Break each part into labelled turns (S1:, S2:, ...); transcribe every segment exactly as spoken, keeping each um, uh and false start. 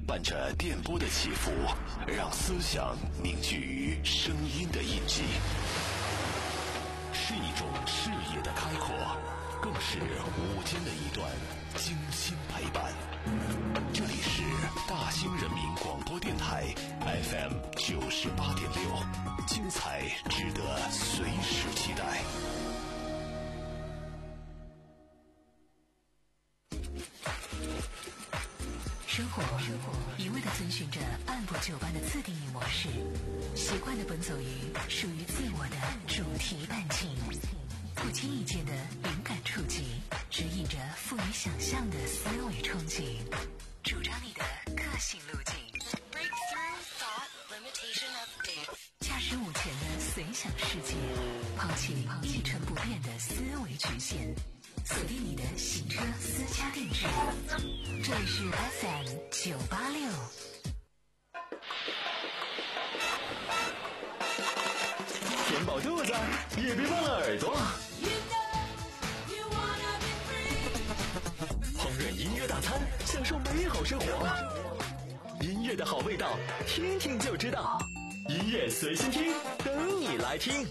S1: 伴着电波的起伏，让思想凝聚于声音的印记，是一种视野的开阔，更是午间的一段精心陪伴。这里是大兴人民广播电台 F M 九十八点六，精彩值得随时期待。
S2: 生活一味地遵循着按部就班的自定义模式，习惯地奔走于属于自我的主题伴情，不经意间的灵感触及，指引着富于想象的思维憧憬，主张你的个性路径。Breakthrough thought limitation update。驾驶午前的随想世界，抛弃一成不变的思维局限，锁定你的洗车私家定制。这里是 F M 九八六。
S3: 填饱肚子，也别忘了耳朵。烹饪音乐大餐，享受美好生活。音乐的好味道，听听就知道。音乐随心听，等你来听。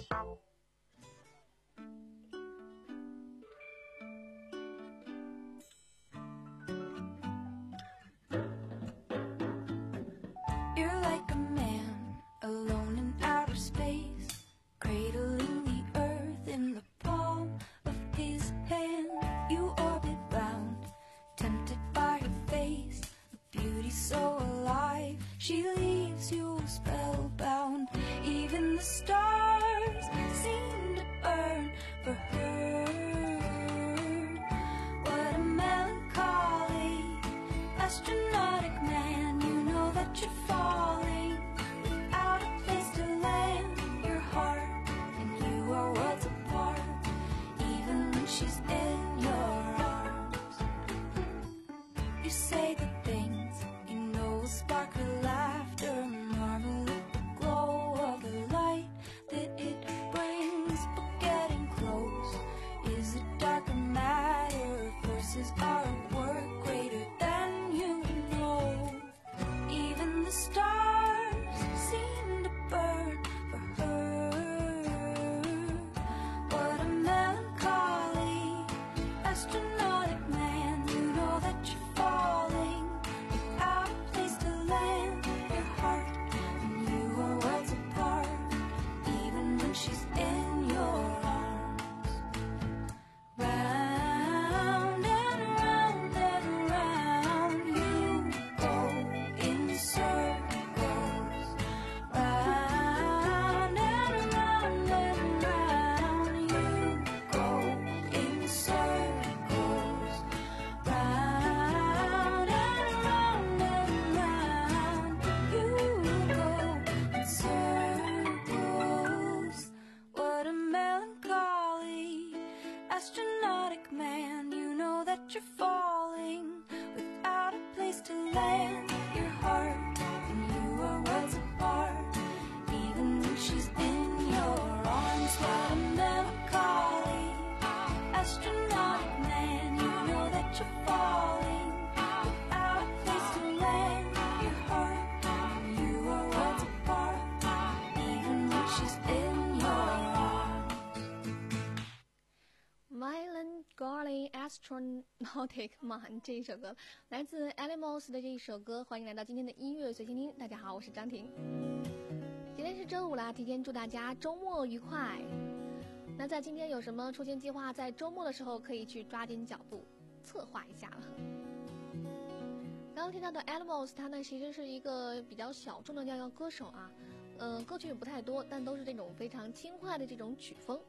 S4: Astronaut Man 这一首歌来自 Animals 的这一首歌，欢迎来到今天的音乐随心听。大家好，我是张婷。今天是周五啦，提前祝大家周末愉快。那在今天有什么出行计划，在周末的时候可以去抓紧脚步策划一下了。刚刚听到的 Animals， 他呢其实是一个比较小众的这样一个歌手啊，呃，歌曲也不太多，但都是这种非常轻快的这种曲风。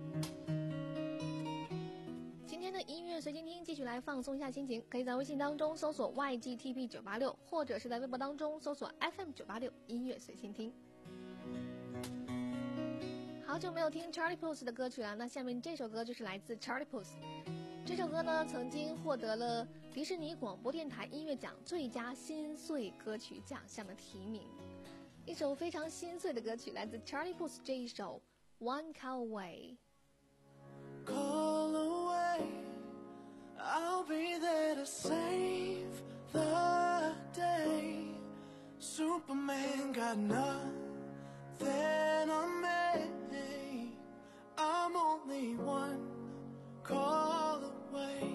S4: 今天的音乐随心听，继续来放松一下心情，可以在微信当中搜索 Y G T P 九八六， 或者是在微博当中搜索 F M 九八六 音乐随心听。好久没有听 Charlie Puth 的歌曲了，那下面这首歌就是来自 Charlie Puth。 这首歌呢曾经获得了迪士尼广播电台音乐奖最佳心碎歌曲奖项的提名，一首非常心碎的歌曲，来自 Charlie Puth 这一首 One Call Away。Call away,
S5: I'll be there to save the day. got nothing on me. I'm only one call away.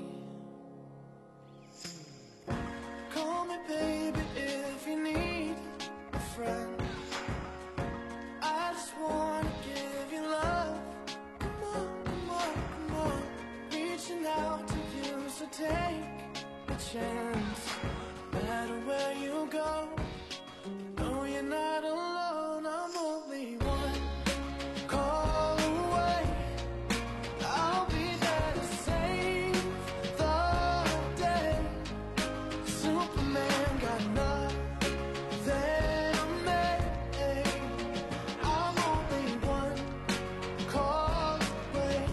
S5: Call me baby if you need a friend. I just wanna give you love. Come on, come on, come on. Reaching out to you, so take a chance. No matter where you go, no, you're not alone. I'm only one call away. I'll be there to save the day. Superman got nothing on me. I'm only one call away.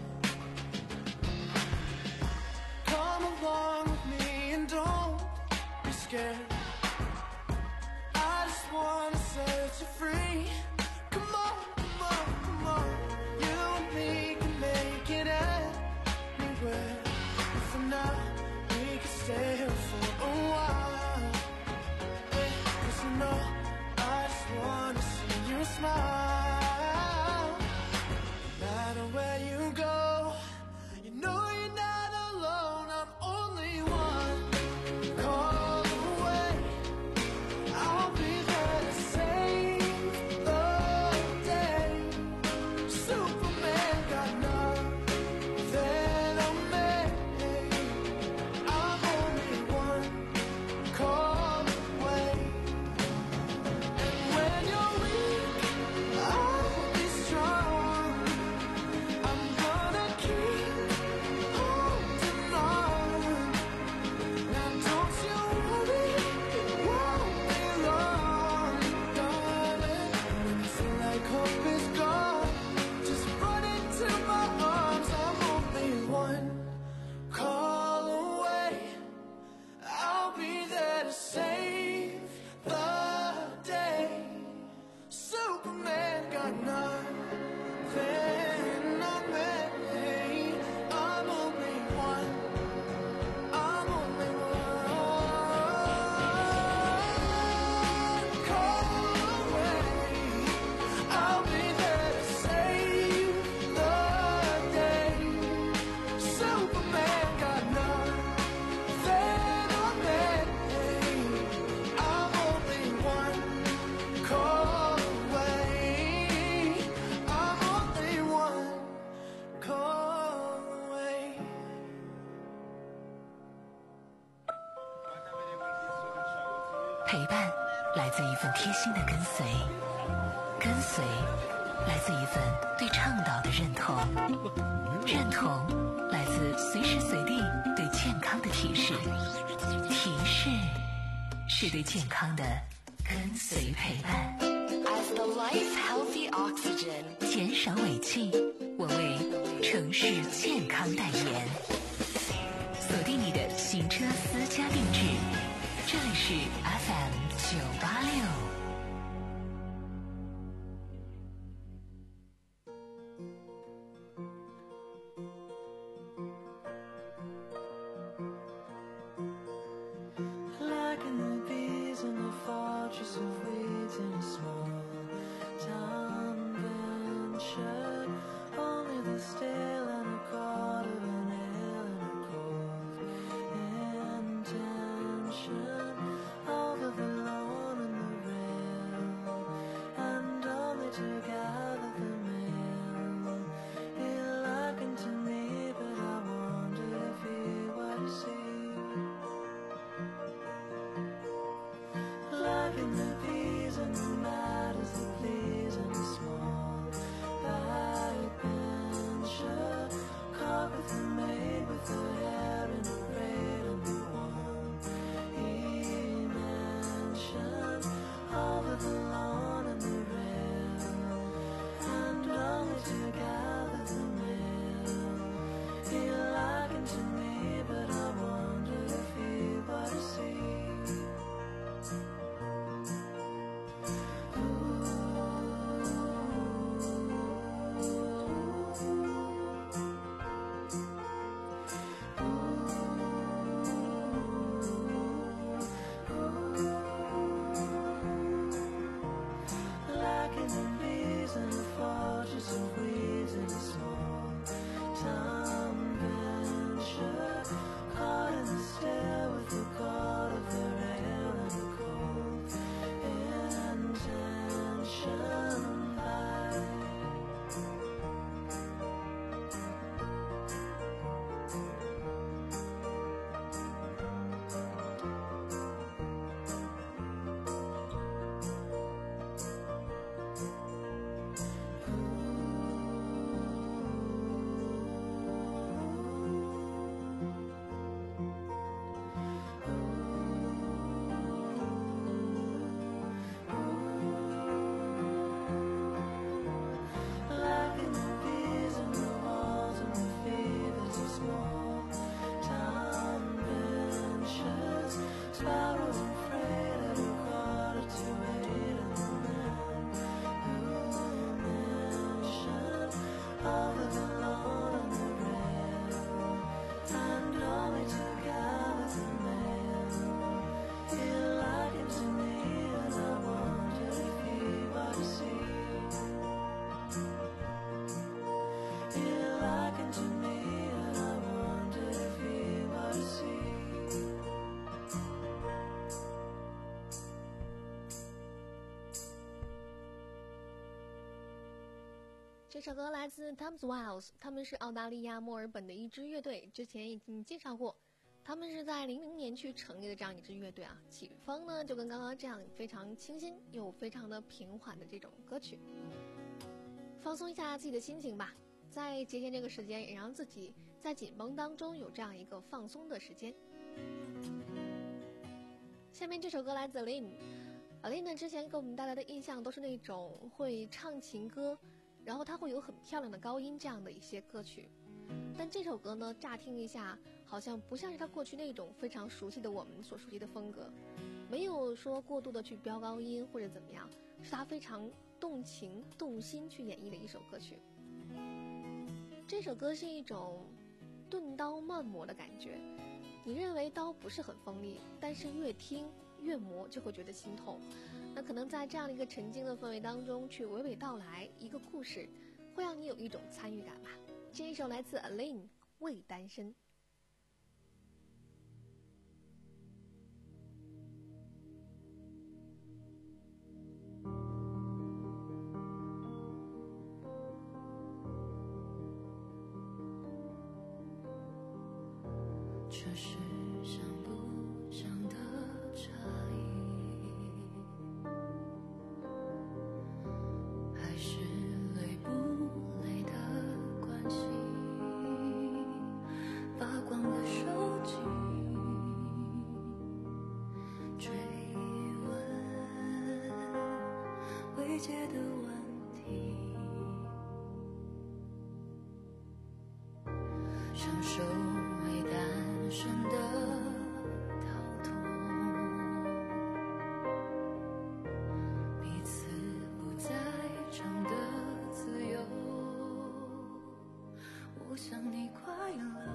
S5: Come along with me and don't be scared. I just wanna set you free. Come on, come on, come on. You and me can make it anywhere. And for now, we can stay here for a while. Hey, 'cause you know, I just wanna see you smile. No matter where you go, you know you're not alone. I'm only one call away. I'll be there to save the day. Superman got nothing on me. I'm only one call away. And when you're weak, I'll be strong. I'm gonna keep holding on. Now don't you worry, it won't be long, darling. When you feel like hope is gone, just run into my arms. I'm only one call away. I'll be there to save the day. Superman got nothing on me. I'm only one. I'm only one call away. I'll be there to save the day. Superman got nothing on me. I'm only one call away. I'm only one call away.
S2: 陪伴来自一份贴心的跟随，跟随来自一份对倡导的认同，认同来自随时随地对健康的提示，提示是对健康的跟随陪伴。
S6: As the life healthy oxygen，
S2: 减少尾气，我为城市健康代言。锁定你的行车私家定制，这里是 F M 九八六。
S5: Like in the bees in the fortress of weeds in a small town venture. Only the still and a quarter of an ale and a cold intention. Over the lawn and the rail, and only to gather the mail. He likened to me, but I wonder if he were to see. Like in the peas and the matters that please in a small backbencher, carpet and maid with her hair in a braid and the one he mentioned. Over the lawn and the rail, and only to gather the mail. He likened to me, but I wonder if he were to see.
S4: 这首歌来自 Tom's Wiles， 他们是澳大利亚墨尔本的一支乐队，之前已经介绍过，他们是在零零年去成立的这样一支乐队啊。曲风呢就跟刚刚这样非常清新又非常的平缓的这种歌曲，放松一下自己的心情吧，在节前这个时间也让自己在紧绷当中有这样一个放松的时间。下面这首歌来自 Aline，Aline 呢之前给我们带来的印象都是那种会唱情歌，然后它会有很漂亮的高音这样的一些歌曲，但这首歌呢乍听一下好像不像是他过去那种非常熟悉的我们所熟悉的风格，没有说过度的去飙高音或者怎么样，是他非常动情动心去演绎的一首歌曲。这首歌是一种钝刀慢磨的感觉，你认为刀不是很锋利，但是越听越磨就会觉得心痛。那可能在这样的一个沉静的氛围当中去娓娓道来一个故事，会让你有一种参与感吧。这一首来自 Aline， 未单身。
S7: 这是想不想的差异，还是累不累的关系？发光的手机，追问未解的问题，享受未单身的逃脱，彼此不在场的自由。我想你快乐，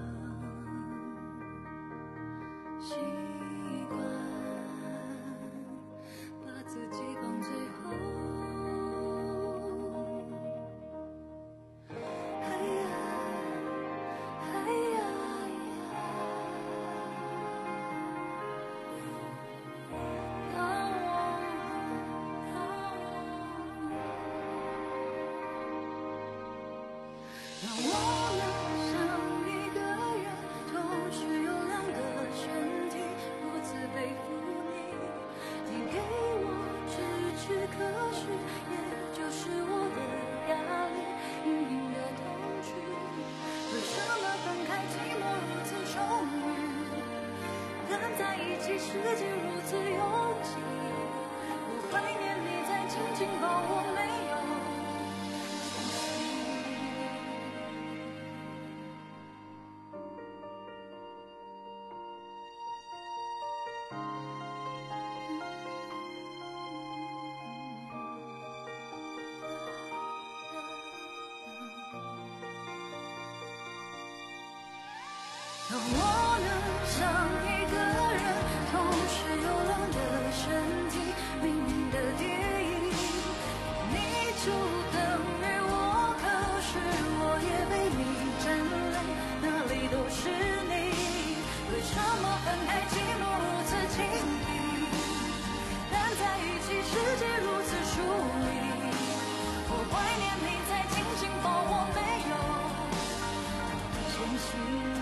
S7: 习惯把自己放最后。让我能像一个人，同时有两个身体，如此背负你。你给我支持，可是也就是我的压力，隐隐的痛楚。为什么分开寂寞如此充裕，但在一起世界如此拥挤？我怀念你在紧紧抱我，没有让我能像一个人，同时有两个身体，命运的电影，你就等于我，可是我也被你占领，哪里都是你。为什么分开寂寞如此亲密，但在一起世界如此疏离？我怀念你在紧紧抱我，没有间隙。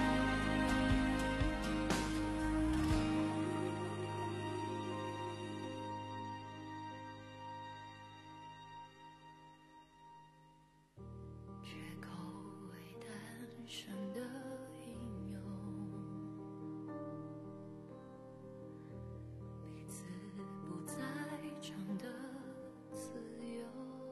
S7: 缺口为单身的应用，彼此不在场的自由。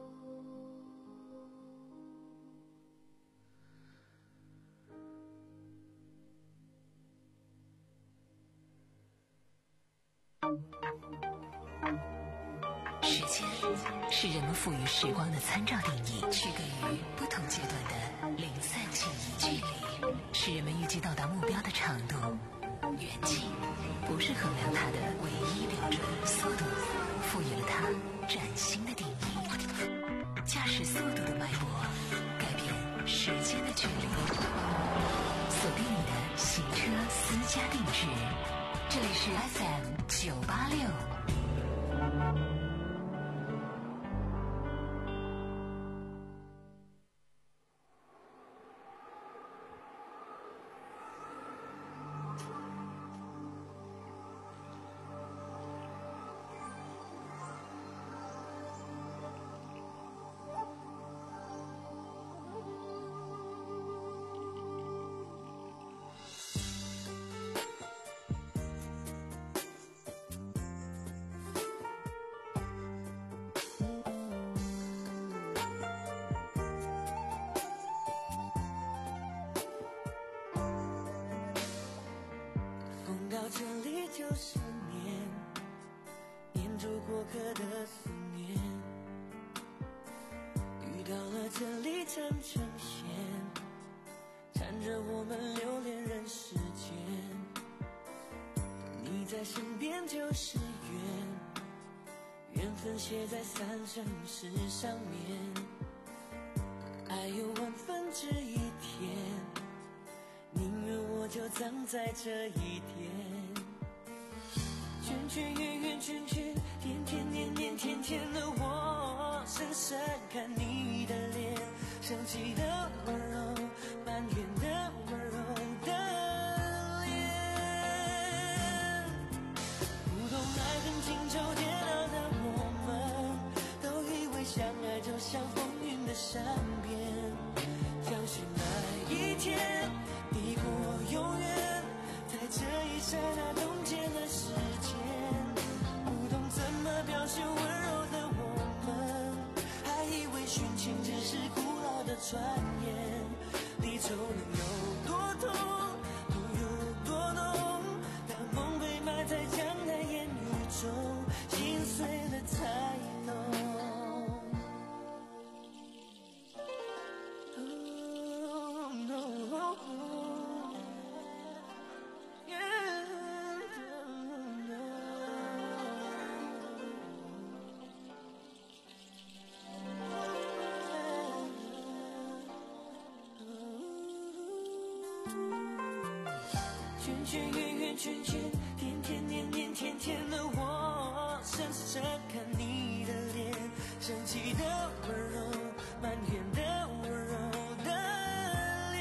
S2: 时间是人们赋予时光的参照定义，区隔于不同阶段的零散记忆。距离是人们预计到达目标的长度，远近不是衡量它的唯一标准。速度赋予了它崭新的定义，驾驶速度的脉搏改变时间的距离。锁定你的行车私家定制，这里是 F M 九八六。
S5: 的思念，遇到了这里缠成线，缠着我们留恋人世间。你在身边就是缘，缘分写在三生石上面，爱有万分之一天，宁愿我就葬在这一天。圈圈圆圆圈圈，天天年年天天的我，深深看你的脸，生气的温柔，埋怨的温柔的脸。不懂爱恨情仇煎熬的我们，都以为相爱就像风云的善变，相信那一天抵过永远，在这一刹那冻结了时间。不懂怎么表现温柔的我们，还以为殉情只是古老的传言。离愁能有多痛，痛有多浓，当梦被埋在江南烟雨中，心碎了才懂。Oh, no. Yeah. 圈圈圆圆圈圈，天天年年天天的我，深深看你的脸，生气的温柔，埋怨的温柔的脸。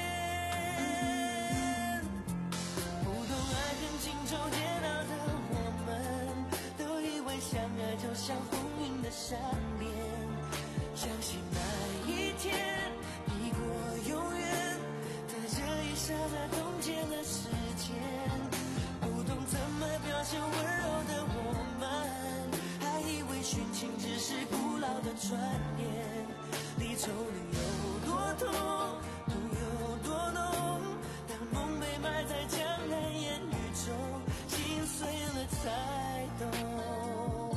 S5: 不懂爱恨情仇煎熬的我们，都以为相爱就像风云的善变，相信那一天抵过永远，在这一刹那冻结了时间。不懂怎么表现温柔的我们，还以为殉情只是古老的传言。离愁能有多痛，痛有多浓，当梦被埋在江南烟雨中，心碎了才懂。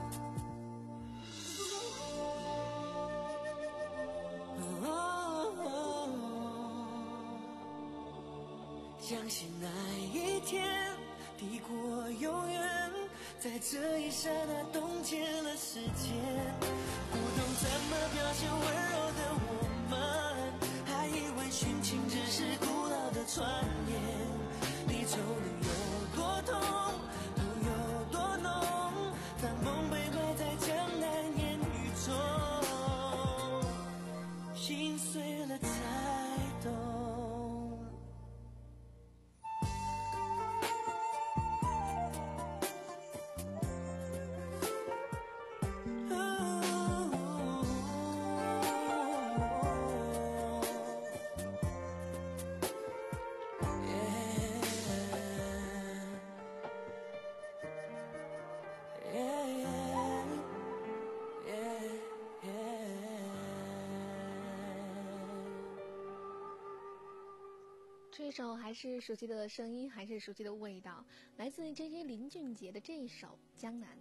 S5: 相信那一天抵过永远，在这一刹那冻结了时间。不懂怎么表现温柔的我们，还以为殉情只是古老的传言。离愁能有多痛，痛有多浓，当梦被埋在江南烟雨中，心碎了才懂。
S4: 这首还是熟悉的声音，还是熟悉的味道，来自 J J 林俊杰的这一首《江南》。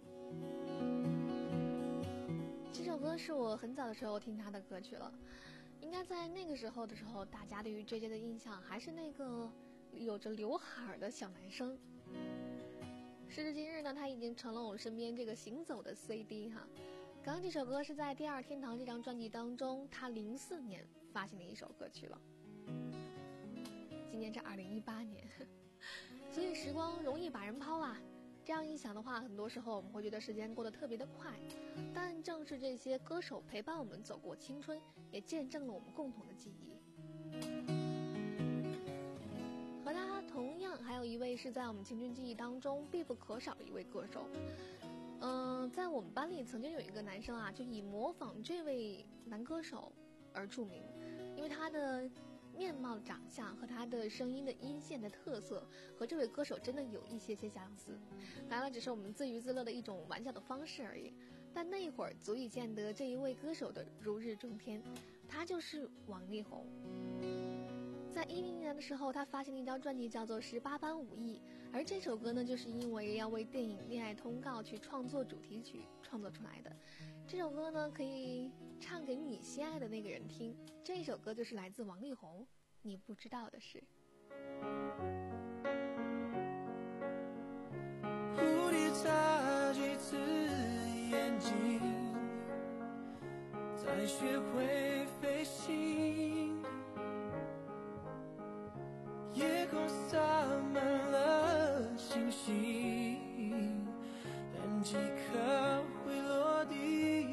S4: 这首歌是我很早的时候听他的歌曲了，应该在那个时候的时候，大家对于 J J 的印象还是那个有着刘海的小男生。时至今日呢，他已经成了我身边这个行走的 C D 哈。刚刚这首歌是在《第二天堂》这张专辑当中，他零四年发行的一首歌曲了。今年是二零一八年，所以时光容易把人抛啊。这样一想的话，很多时候我们会觉得时间过得特别的快，但正是这些歌手陪伴我们走过青春，也见证了我们共同的记忆。和他同样还有一位是在我们青春记忆当中必不可少的一位歌手。嗯、呃，在我们班里曾经有一个男生啊，就以模仿这位男歌手而著名，因为他的面貌长相和他的声音的音线的特色和这位歌手真的有一些些相似，当然只是我们自娱自乐的一种玩笑的方式而已，但那一会儿足以见得这一位歌手的如日中天，他就是王力宏。在一零年的时候，他发行了一张专辑叫做《十八般武艺》， 而这首歌呢，就是因为要为电影《恋爱通告》去创作主题曲创作出来的。这首歌呢，可以唱给你心爱的那个人听。这一首歌就是来自王力宏，《你不知道的事》。
S5: 蝴蝶眨几次眼睛，才学会飞行。夜空洒满了星星，但几颗会落地。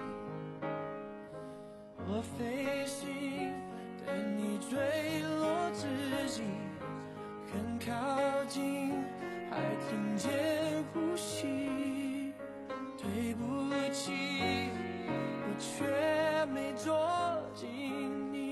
S5: 我飞行，但你坠落之际很靠近，还听见呼吸。对不起，我却没捉紧你。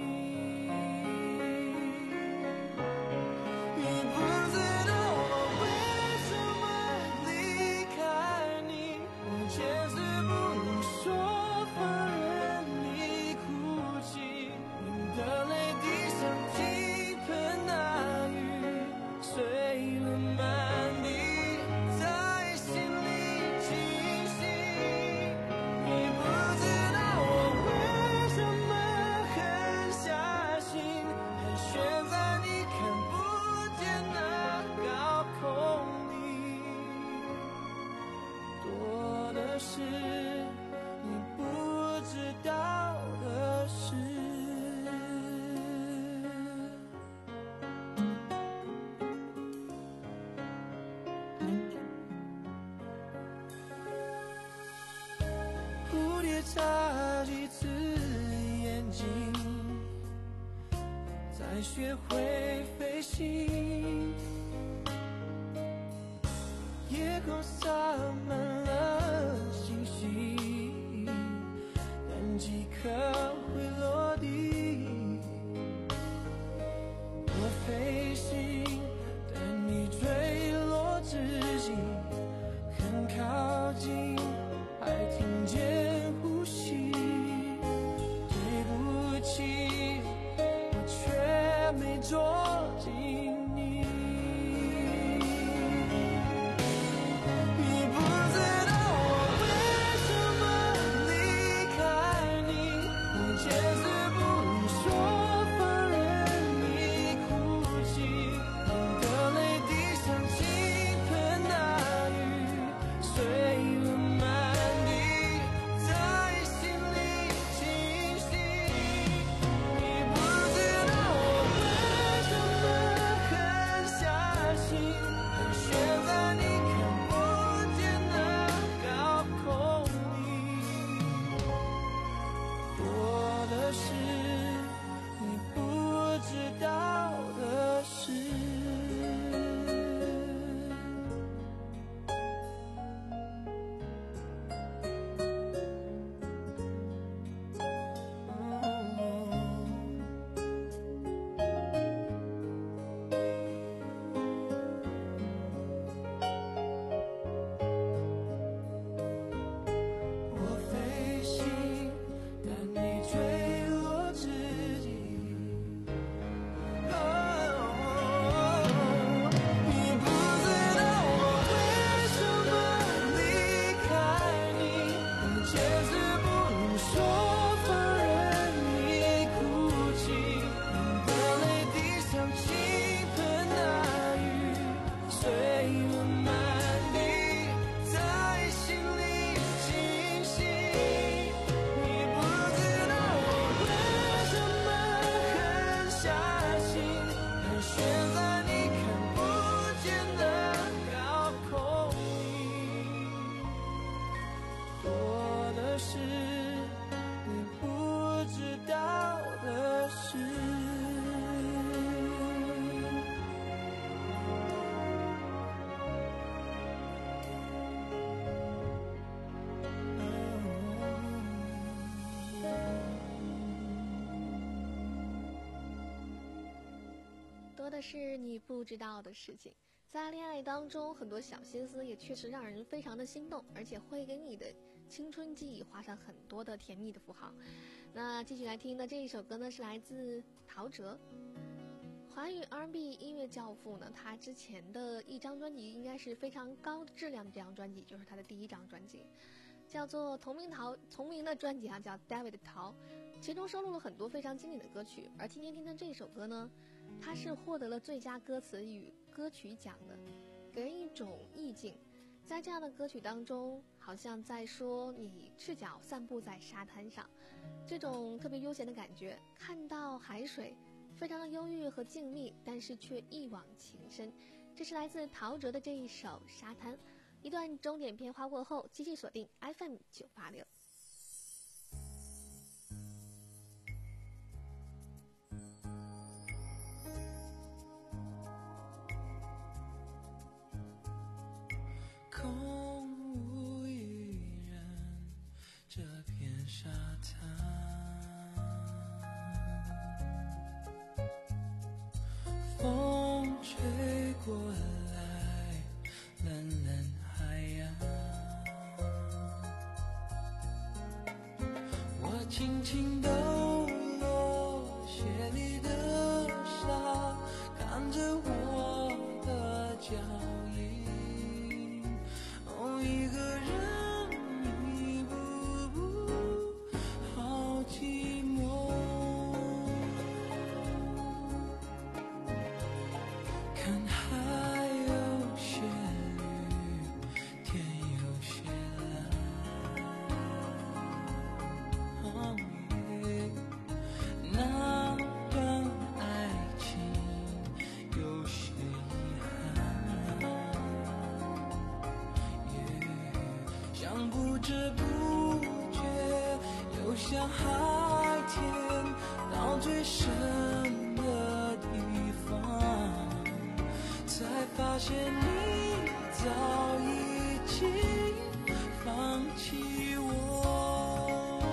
S5: 你不知道我为什么离开你，我坚持不能说放任你哭泣。你的泪滴像倾盆大雨，碎了满地，在心里清醒。你不知道我为什么狠下心，盘旋在你看不见的高空里。多的是你不知道的事。蝴蝶眨几次眼睛，才学会飞行。夜空洒满了星星，但几颗会落地。我飞行，但你坠落之际很靠近，还听见呼吸。对不起，我却没捉紧你。你不知道我为什么离开你，我坚持不能说放任你哭泣。你的泪滴像倾盆大雨，碎了满地，在心里清醒。你不知道我为什么狠下心，盘旋在你看不见的高空里。多的是你不知道的事。我飞行，但你坠落之际。你不知道我为什么离开你，我坚持不能说放任你哭泣。你的泪滴像倾盆大雨，碎了满地，在心里清醒。你不知道我为什么狠下心，盘旋在你看不见的高空里。多的是你不知道的事。
S4: 多的是你不知道的事情。在恋爱当中，很多小心思也确实让人非常的心动，而且会给你的青春记忆画上很多的甜蜜的符号。那继续来听的这一首歌呢，是来自陶喆， 华语 R and B 音乐教父呢，他之前的一张专辑应该是非常高质量的，这张专辑就是他的第一张专辑，叫做同名陶同名的专辑啊，叫 David 陶，其中收录了很多非常经典的歌曲。而今天听的这首歌呢，它是获得了最佳歌词与歌曲奖的，给人一种意境。在这样的歌曲当中，好像在说你赤脚散步在沙滩上，这种特别悠闲的感觉，看到海水非常的忧郁和静谧，但是却一往情深。这是来自陶喆的这一首《沙滩》。一段钟点片花过后，继续锁定 F M 九八六。
S5: 空无一人，这片沙滩，风吹过来，蓝蓝海洋，我轻轻抖落鞋里的沙，看着我的脚印，哦，一个人一步步，好寂寞。看海有些绿，天有些蓝，哦耶，那段爱情有些遗憾，耶，像不知不觉游向海天，到最深的地方，才发现你早已经放弃我。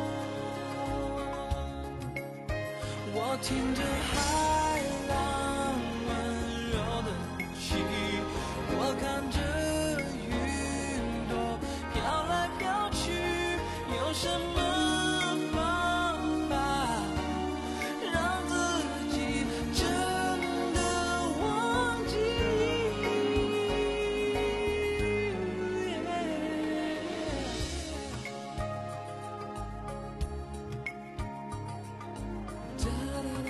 S5: 我听着海浪温柔的呼吸，我看着云朵飘来飘去，有什么方法让自己真的忘记？哒哒哒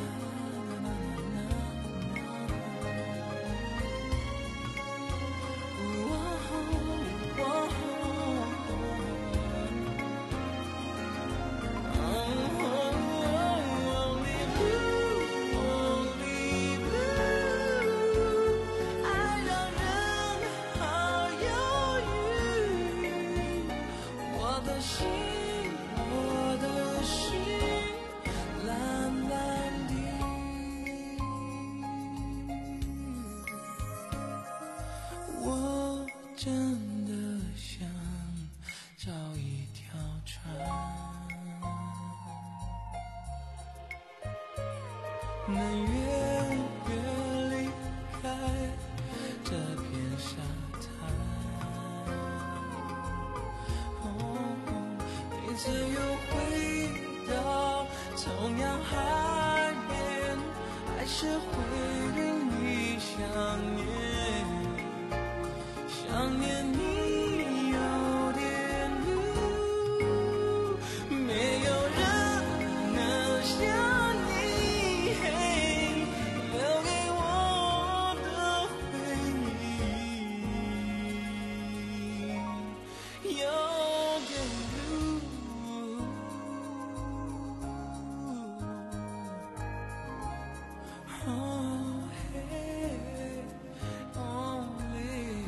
S5: 爱让人好忧郁，我的心，我的心蓝蓝的。我真的想找一条船，能远远离开这片沙滩。哦，每次又回到同样海边，还是会令你想念。想念你有点路，没有人能像你留给我的回忆，有点路。Oh, hey, only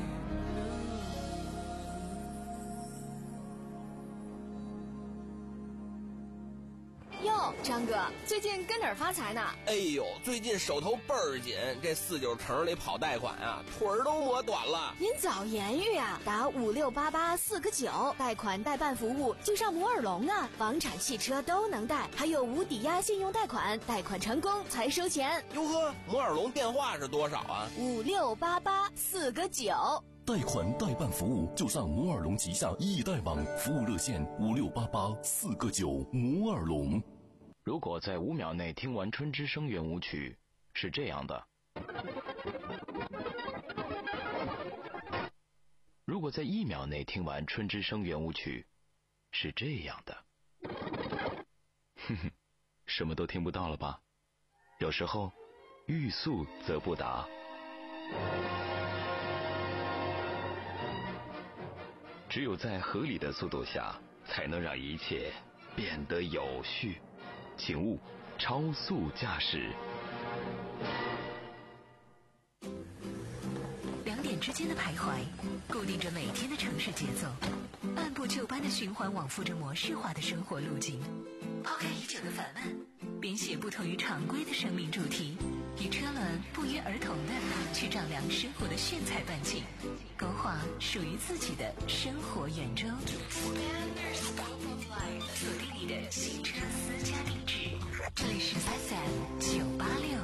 S6: 哟，张哥，最近跟哪儿发财呢？
S8: 哎呦，最近手头倍儿紧，这四九城里跑贷款啊，腿儿都磨短了。
S6: 您早言语啊，打五六八八四个九，贷款代办服务就上摩尔龙啊，房产、汽车都能贷，还有无抵押信用贷款，贷款成功才收钱。
S8: 哟呵，摩尔龙电话是多少啊？
S6: 五六八八四个九。
S1: 贷款代办服务就上摩尔龙旗下易贷网，服务热线五六八八四个九。摩尔龙。
S9: 如果在五秒内听完《春之声》圆舞曲， 是这样的。如果在一秒内听完《春之声》圆舞曲，是这样的。哼哼，什么都听不到了吧？有时候欲速则不达。只有在合理的速度下，才能让一切变得有序。请勿超速驾驶。
S2: 两点之间的徘徊，固定着每天的城市节奏，按部就班的循环往复着模式化的生活路径。抛开已久的烦闷，编写不同于常规的生命主题，与车轮不约而同的去丈量生活的炫彩半径，勾画属于自己的生活圆周。锁定你的新车私家定制，这里是 F M 九八六。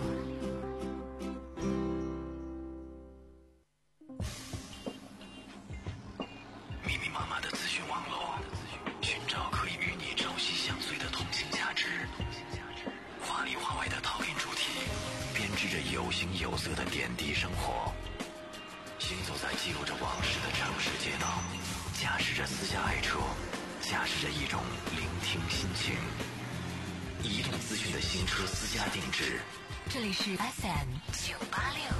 S1: 密密麻麻的资讯网络，寻找可以与你朝夕相随的通信价值。华里华外的套印主题，编织着有形有色的点滴生活。行走在记录着往事的城市街道，驾驶着私家爱车，驾驶着一种聆听心情。移动资讯的新车私家定制，
S2: 这里是 F M 九八六。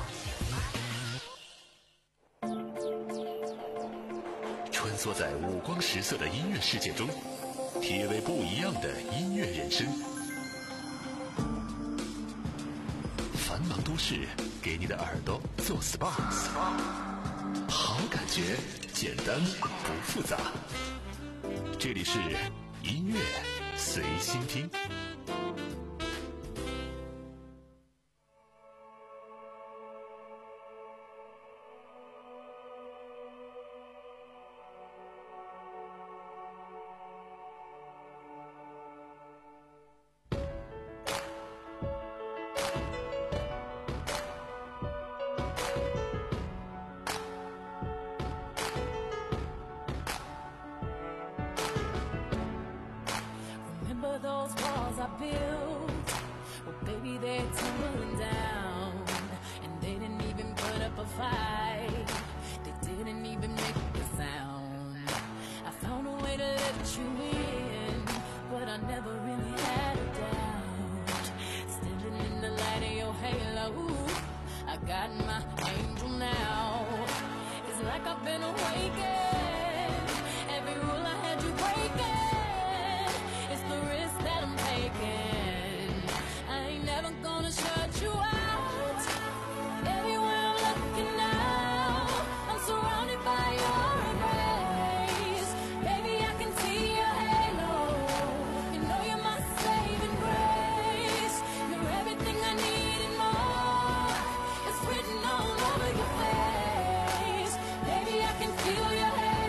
S1: 穿梭在五光十色的音乐世界中，体味不一样的音乐人生。繁忙都市给你的耳朵做 S P A， 好感觉，简单不复杂。这里是音乐随心听。
S10: Those walls I built, well baby they're tumbling down, and they didn't even put up a fight, they didn't even make a sound. I found a way to let you in, but I never really had a doubt. Standing in the light of your halo, I got my angel now. It's like I've been awakened, every rule I had you breaking. It's the risk that I'm taking. I ain't never gonna shut you out. Everywhere I'm looking now, I'm surrounded by your embrace. Baby, I can see your halo. You know you're my saving grace. You're everything I need and more. It's written all over your face. Baby, I can feel your halo.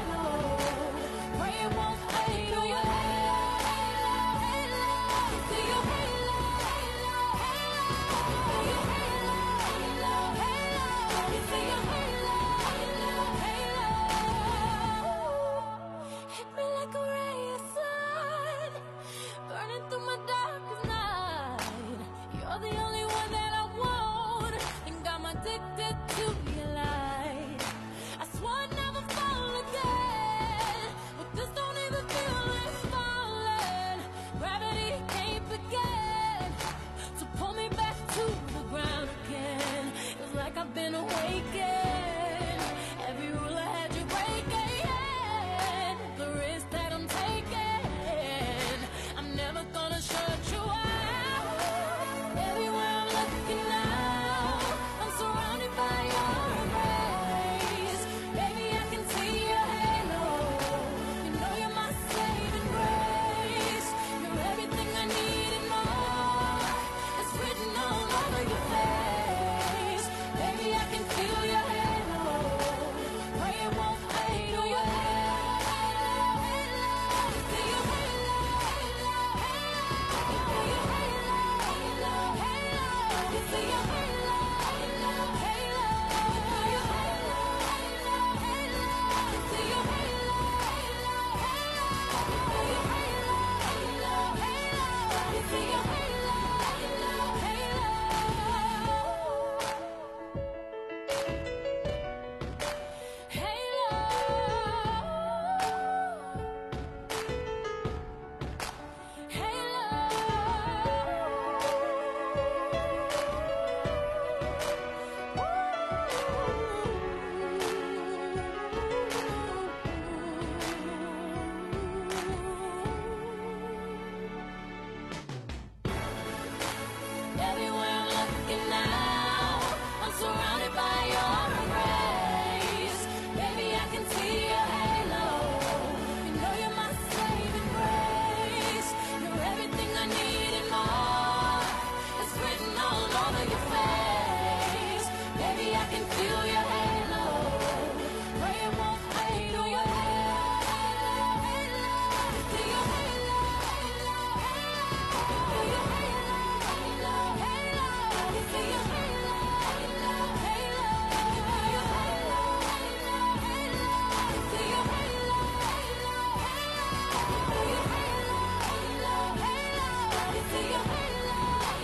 S10: Everywhere I'm looking now, I'm surrounded by your embrace. Baby, I can see your halo. You know you're my saving grace. You're everything I need and more. It's written all over your face. Baby, I can feel your halo. Pray it won't fade. Do your halo, halo, halo. See your halo, halo, halo. See your halo, halo, halo. See your halo, halo, halo. See your halo, halo, halo. See your halo, halo, halo. See your halo, halo, halo. See your halo,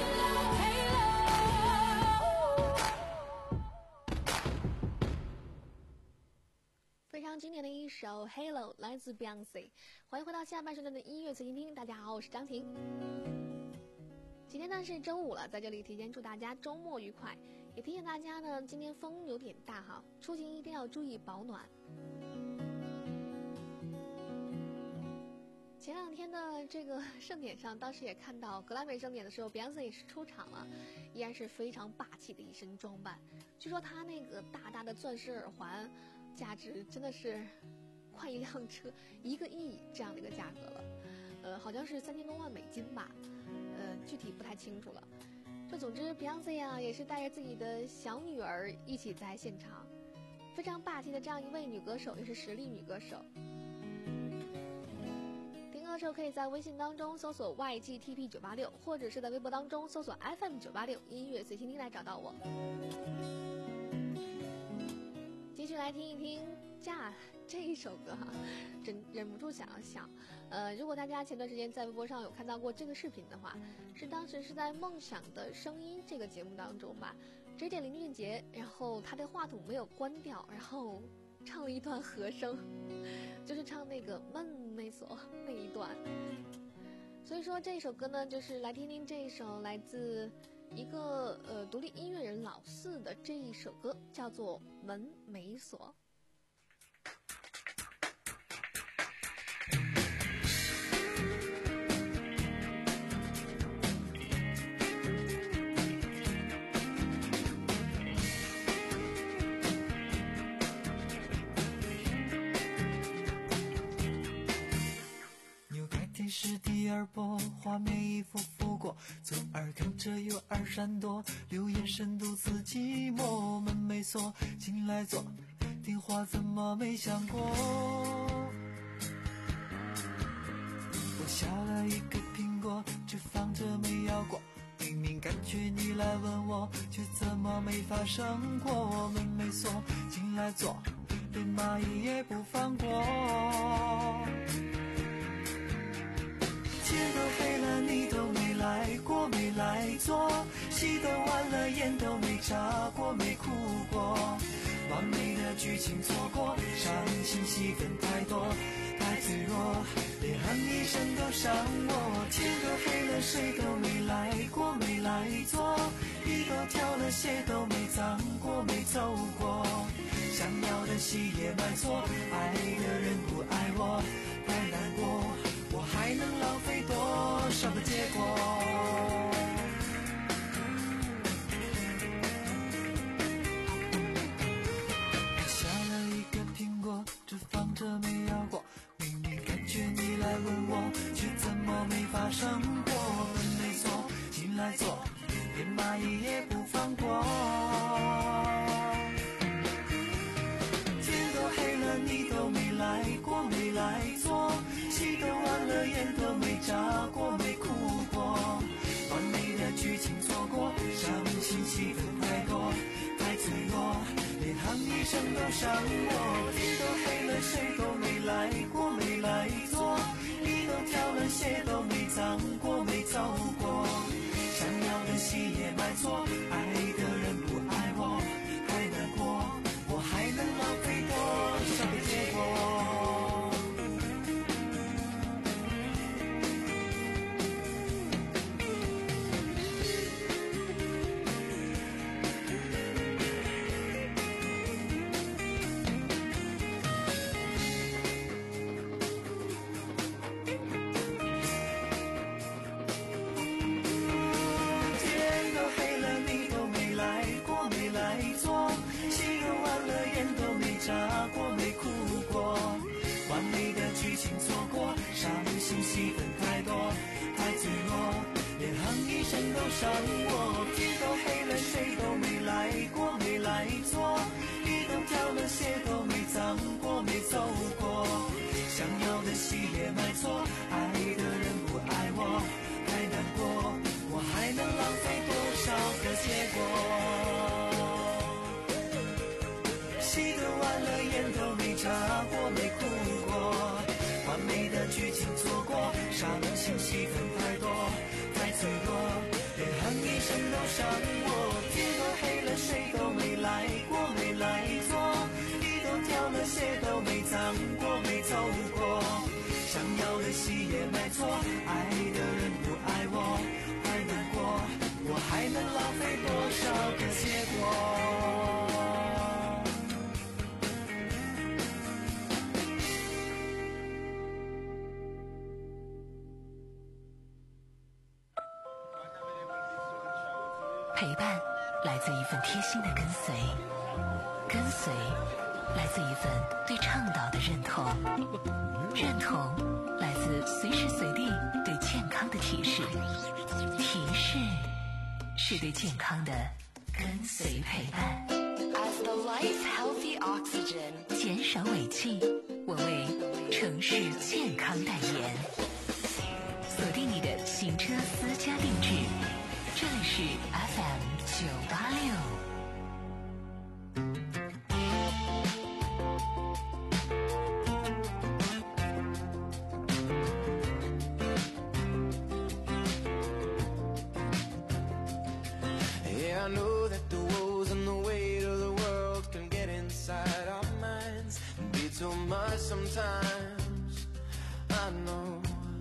S10: halo, halo.
S4: 非常经典的一首《Halo》来自 Beyonce。欢迎回到下半时段的音乐随心听，大家好，我是张婷。今天呢是周五了，在这里提前祝大家周末愉快，也提醒大家呢，今天风有点大哈，出行一定要注意保暖。前两天的这个盛典上，当时也看到格莱美盛典的时候 ，Beyonce 也是出场了，依然是非常霸气的一身装扮。据说她那个大大的钻石耳环，价值真的是快一辆车一个亿这样的一个价格了，呃，好像是三千多万美金吧，呃，具体不太清楚了。这总之 ，Beyonce 啊也是带着自己的小女儿一起在现场，非常霸气的这样一位女歌手，也是实力女歌手。听歌的时候可以在微信当中搜索 Y G T P 九八六，或者是在微博当中搜索 F M 九八六音乐随心听来找到我。继续来听一听嫁这一首歌哈，忍忍不住想要想，呃，如果大家前段时间在微博上有看到过这个视频的话，是当时是在《梦想的声音》这个节目当中吧，J J 林俊杰，然后他的话筒没有关掉，然后唱了一段和声，就是唱那个闷没锁那一段。所以说这首歌呢，就是来听听这一首来自一个呃独立音乐人老四的这一首歌，叫做《门没锁》。
S11: 是第二波，画面一幅幅过，左耳看着右耳闪躲，留言深独自寂寞，门没锁，进来坐，电话怎么没响过？我削了一个苹果，只放着没咬过，明明感觉你来问我，却怎么没发生过？门没锁，进来坐，连蚂蚁也不放过。天都黑了，你都没来过，没来坐，戏都完了，眼都没眨过，没哭过，完美的剧情错过，伤心戏份太多，太脆弱，连喊一声都伤我。天都黑了，谁都没来过，没来坐，衣都挑了，鞋都没脏过，没走过，想要的戏也买错，爱的人不爱我，太难过，我还能浪费多少个结果？下了一个苹果，只放着没咬过，明明感觉你来问我，却怎么没发生过？门没锁，进来坐，连蚂蚁也不放过。天都黑了，你都没来过，没来坐，戏都完了，眼都没眨过，没哭过，完美的剧情错过，伤心戏份太多，太脆弱，连喊一声都伤我。天都黑了，谁都没来过，没来坐，衣都挑了，鞋都没脏过，没走过，想要的戏也买错，爱的人不爱我，太难过，我还能浪费多少个结果？ 上我。天都黑了，谁都没来过，没来坐。一灯跳了，鞋都没脏过，没走过。想要的戏也买错，爱的人不爱我，太难过。我还能浪费多少个结果？戏都完了，眼都没眨过，没哭过。完美的剧情错过，伤心戏份太多，太脆弱，连哼一声都伤我。天都黑了，谁都没来过，没来坐。衣都挑了，鞋都没脏过，没走过。想要的戏也买错，爱的人不爱我，太难过。我还能浪费多少个结果？
S2: 陪伴来自一份贴心的跟随，跟随来自一份对倡导的认同，认同来自随时随地对健康的提示，提示是对健康的跟随陪伴。
S6: As the light healthy oxygen，
S2: 减少尾气，我为城市健康代言。锁定你的行车私家定制，这里是 F M 九八六。
S5: Yeah, I know that the woes and the weight of the world can get inside our minds and be too much sometimes. I know.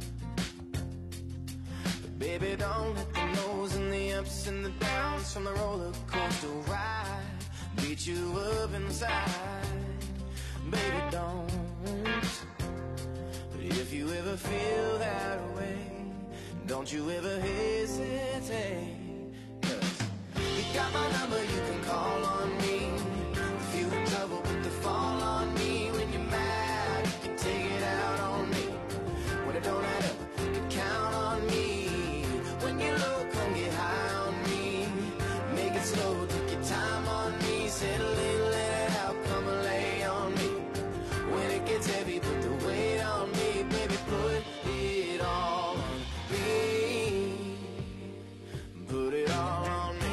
S5: But baby, don't let the lows and the ups and the downs from the roller coaster ride beat you up inside. Baby, don't. But if you ever feel that way, don't you ever hesitate. You got my number, you can call on me. If you in trouble, put the fall on me. When you're mad, you can take it out on me. When it don't add up, you can count on me. When you're low, come get high on me. Make it slow, take your time on me. Settle in, let it out, come and lay on me. When it gets heavy, put the weight on me. Baby, put it all on me. Put it all on me.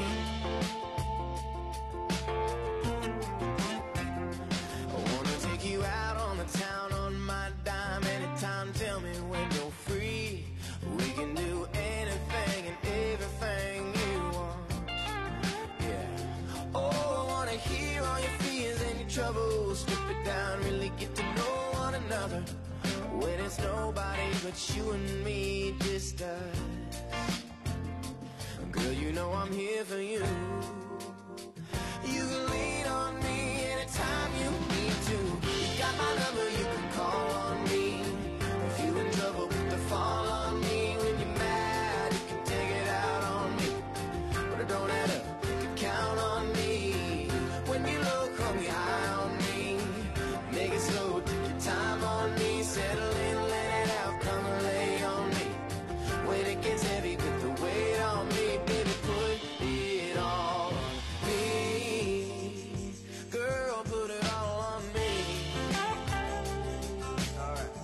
S5: Town on my dime anytime, tell me when you're free. We can do anything and everything you want. Yeah. Oh, I wanna hear all your fears and your troubles. Strip it down, really get to know one another. When it's nobody but you and me, just us. Girl, you know I'm here for you. You can lean on me anytime you need to. You got my number, you can call on me. If you in trouble, put the fall on me. When you're mad, you can take it out on me. But it don't add up, you can count on me. When you low, come get high on me. Make it slow, take your time on me. Settle in, let it out, come and lay on me. When it gets heavy, put the weight on me. Baby, put it all on me. Girl, put it all on me. Alright.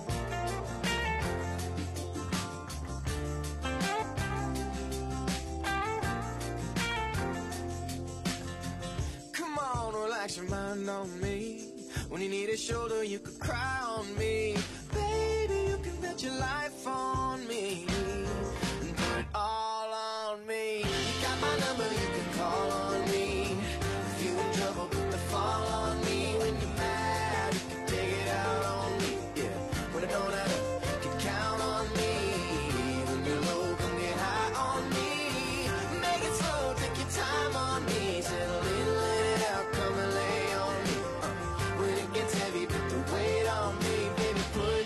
S5: Come on, relax your mind on me. When you need a shoulder, you could cry on me. Baby, you can bet your life on me. And put it all on me. You got my number, you can call on me. If you in trouble, put the fall on me. When you're mad, you can take it out on me. Yeah, when it don't add up, you can count on me. When you're low, come get high on me. Make it slow, take your time on me. Settle in, let it out, come and lay on me. Uh, when it gets heavy, put the weight on me. Baby, put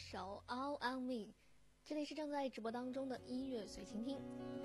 S4: 首 All on Me， 这里是正在直播当中的音乐随倾听。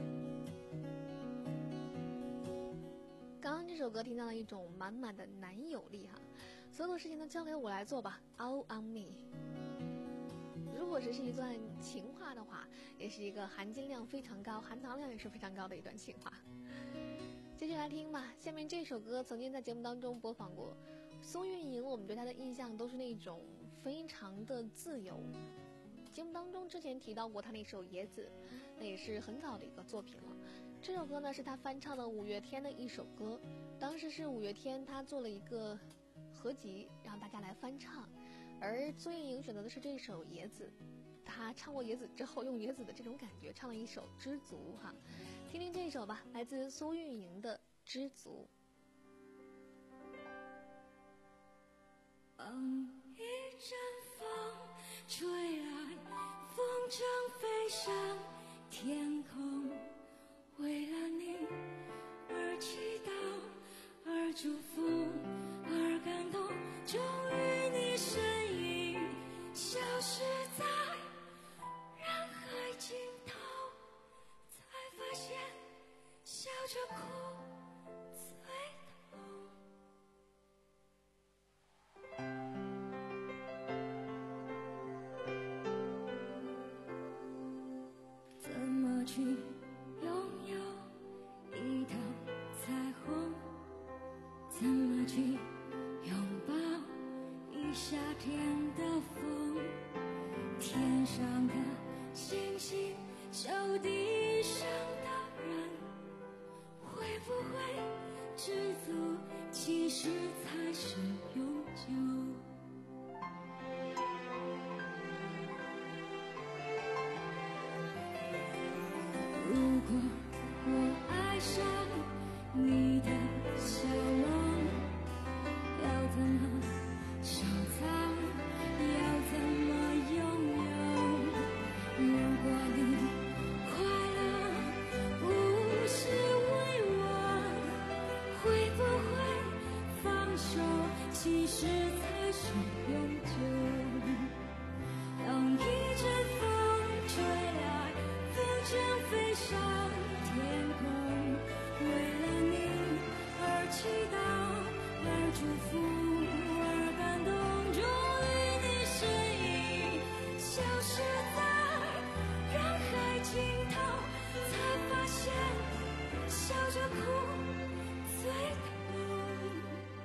S4: 刚刚这首歌听到了一种满满的男友力哈，所有的事情都交给我来做吧 ，All on Me。如果只是一段情话的话，也是一个含金量非常高、含糖量也是非常高的一段情话。继续来听吧，下面这首歌曾经在节目当中播放过。苏运莹，我们对她的印象都是那种非常的自由。节目当中之前提到过她那首《野子》，那也是很早的一个作品了。这首歌呢是她翻唱的五月天的一首歌，当时是五月天他做了一个合集，让大家来翻唱。而苏运莹选择的是这首《野子》，她唱过《野子》之后，用野子的这种感觉唱了一首《知足》哈，听听这首吧，来自苏运莹的《知足》。
S7: 嗯，一阵风吹来，风筝飞上天空，为了你而祈祷，而祝福，而感动，终于你身影消失在人海尽头，才发现笑着哭最痛。怎么去拥有一道彩虹？怎么去拥抱一夏天的风？天上的星星，小地上的人，会不会知足其实才是永久？如果我爱上你的笑容，要怎么收藏，要怎么拥有？如果你快乐不是为我，会不会放手其实才是永久？当一阵风吹来，风筝飞上天空，为了你而祈祷，而祝福，而感动，终于你身影消失在人海尽头，才发现笑着哭最痛。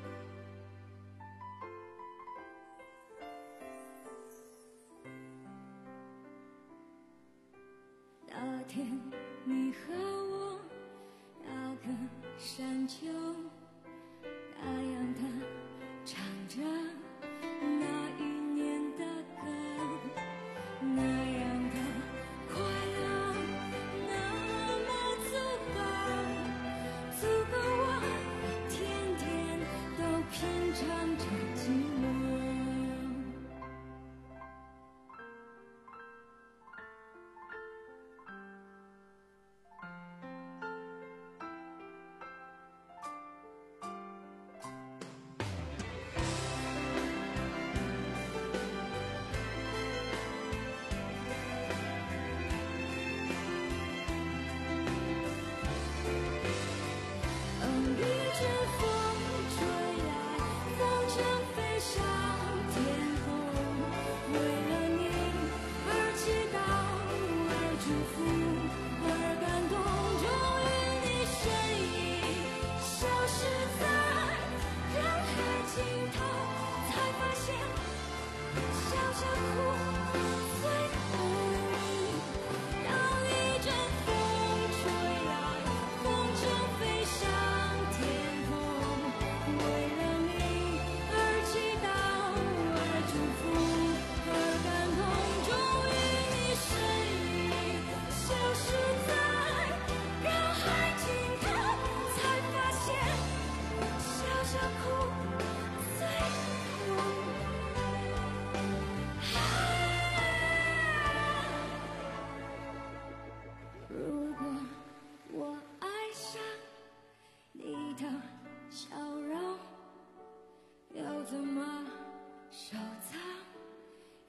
S7: 那天你和我那个山丘，那样的唱着那一年的歌，那样的快乐，那么足够，足够我天天都品尝着寂寞。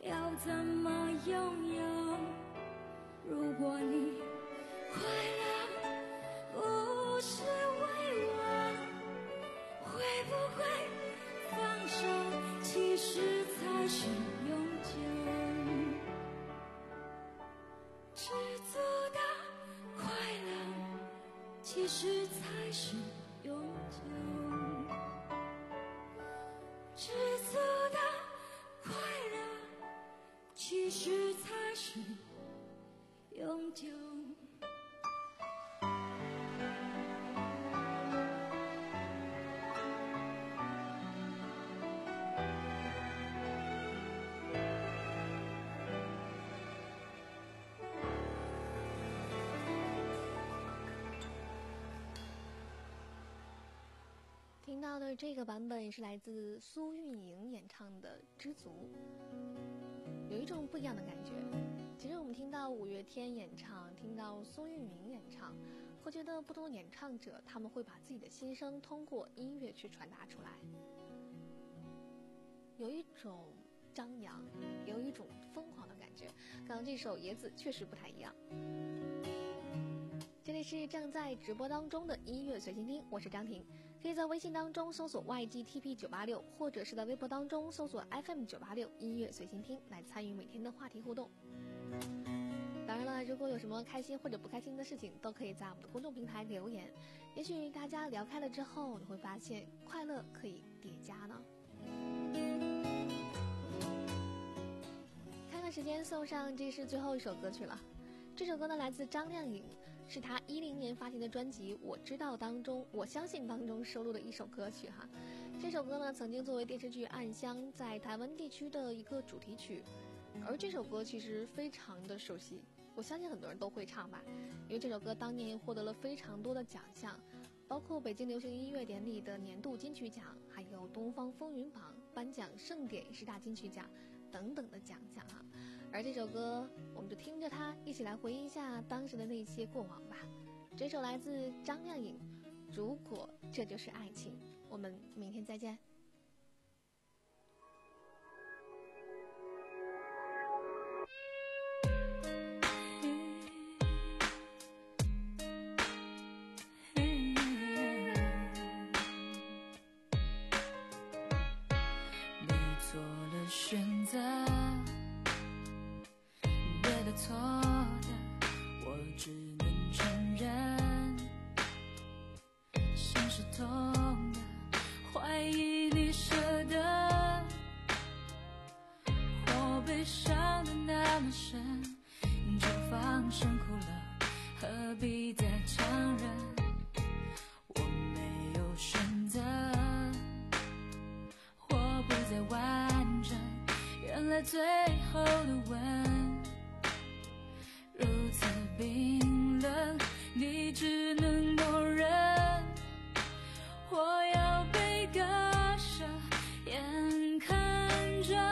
S7: 要怎么拥有？如果你快乐不是为我，会不会放手其实才是永久？知足的快乐其实才是永久，知足的快乐其实才是永久。
S4: 听到的这个版本是来自苏运莹演唱的《知足》，有一种不一样的感觉。其实我们听到五月天演唱，听到苏运莹演唱，会觉得不同的演唱者他们会把自己的心声通过音乐去传达出来，有一种张扬，有一种疯狂的感觉。刚刚这首《椰子》确实不太一样。这里是正在直播当中的音乐随心听，我是张婷，可以在微信当中搜索 Y G T P 九八六，或者是在微博当中搜索 F M 九八六音乐随心听来参与每天的话题互动。当然了，如果有什么开心或者不开心的事情，都可以在我们的公众平台留言，也许大家聊开了之后，你会发现快乐可以叠加呢。看看时间，送上这是最后一首歌曲了。这首歌呢来自张靓颖，是她一零年发行的专辑《我知道》当中，我相信当中收录的一首歌曲哈。这首歌呢曾经作为电视剧《暗香》在台湾地区的一个主题曲，而这首歌其实非常的熟悉，我相信很多人都会唱吧，因为这首歌当年获得了非常多的奖项，包括北京流行音乐典礼的年度金曲奖，还有东方风云榜颁奖盛典十大金曲奖等等的奖项啊。而这首歌我们就听着它一起来回忆一下当时的那些过往吧。这首来自张靓颖，如果这就是爱情。我们明天再见。
S7: 你做了选择，对的错的我只能承认，像是痛的怀疑你舍得，我悲伤的那么深，就放声哭了，何必再强忍？我没有选择，我不再完整，原来最后的吻如此冰冷，你只能默认，我要被割舍，眼看着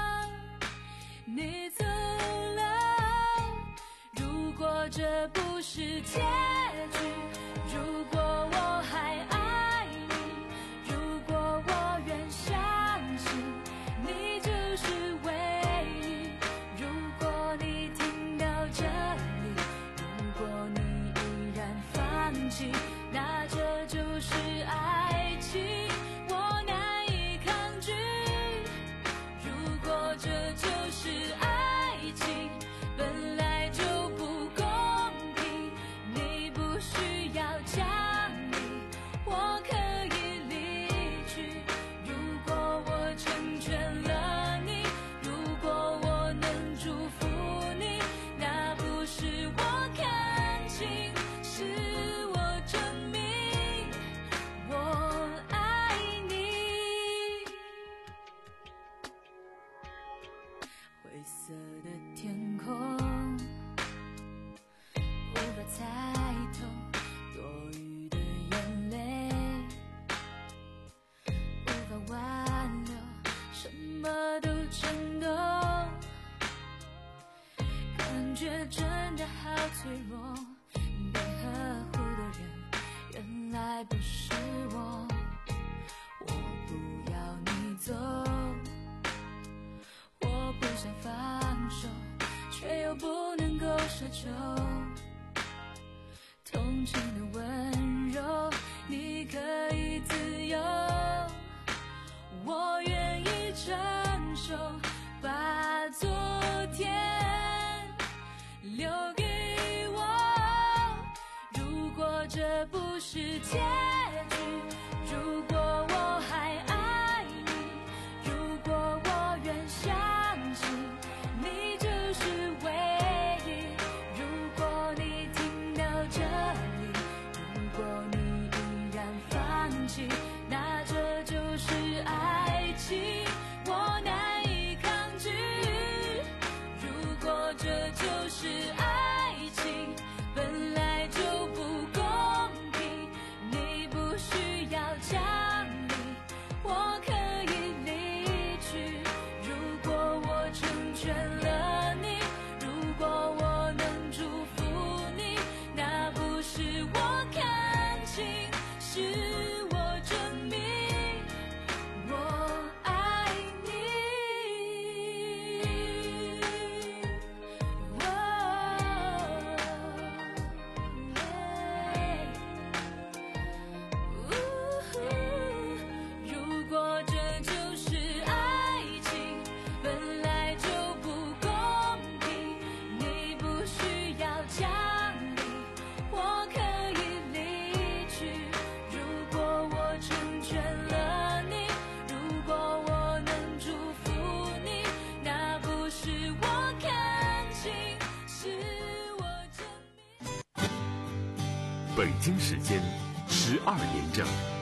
S7: 你走了。如果这不是结局，如果我还爱你，如果我愿相信你就是唯一，如果你听到这里，如果你依然放弃，那这就是爱情，我难以抗拒。如果这就是爱情，本来就不公平，你不需要讲理，我可以离去。如果我成全了你，如果我能祝福你，那不是我看清，是我证明我爱你。灰色的天空无法猜透多余的眼泪，无法挽留，什么都震动，感觉真的好脆弱，被呵护的人原来不是我，我不要你走，我不想放奢求，同情的温柔，你可以自由，我愿意承受，把昨天留给我。如果这不是结局，如果我还爱你，如果我愿相信你就是唯一，如果你听到这里，如果你依然放弃，那这就是爱情，我难以抗拒。如果这就是爱情，本来就不公平，你不需要奖励，我可以离去。如果我成全了你，如果我能祝福你，那不是我看清，是我证明我爱你。如果这就是爱情，本来就不公平，你不需要奖励，我可以离去。如果我成全了你，如果我能祝福你，那不是我看清，是我证明。
S1: 北京时间十二点整。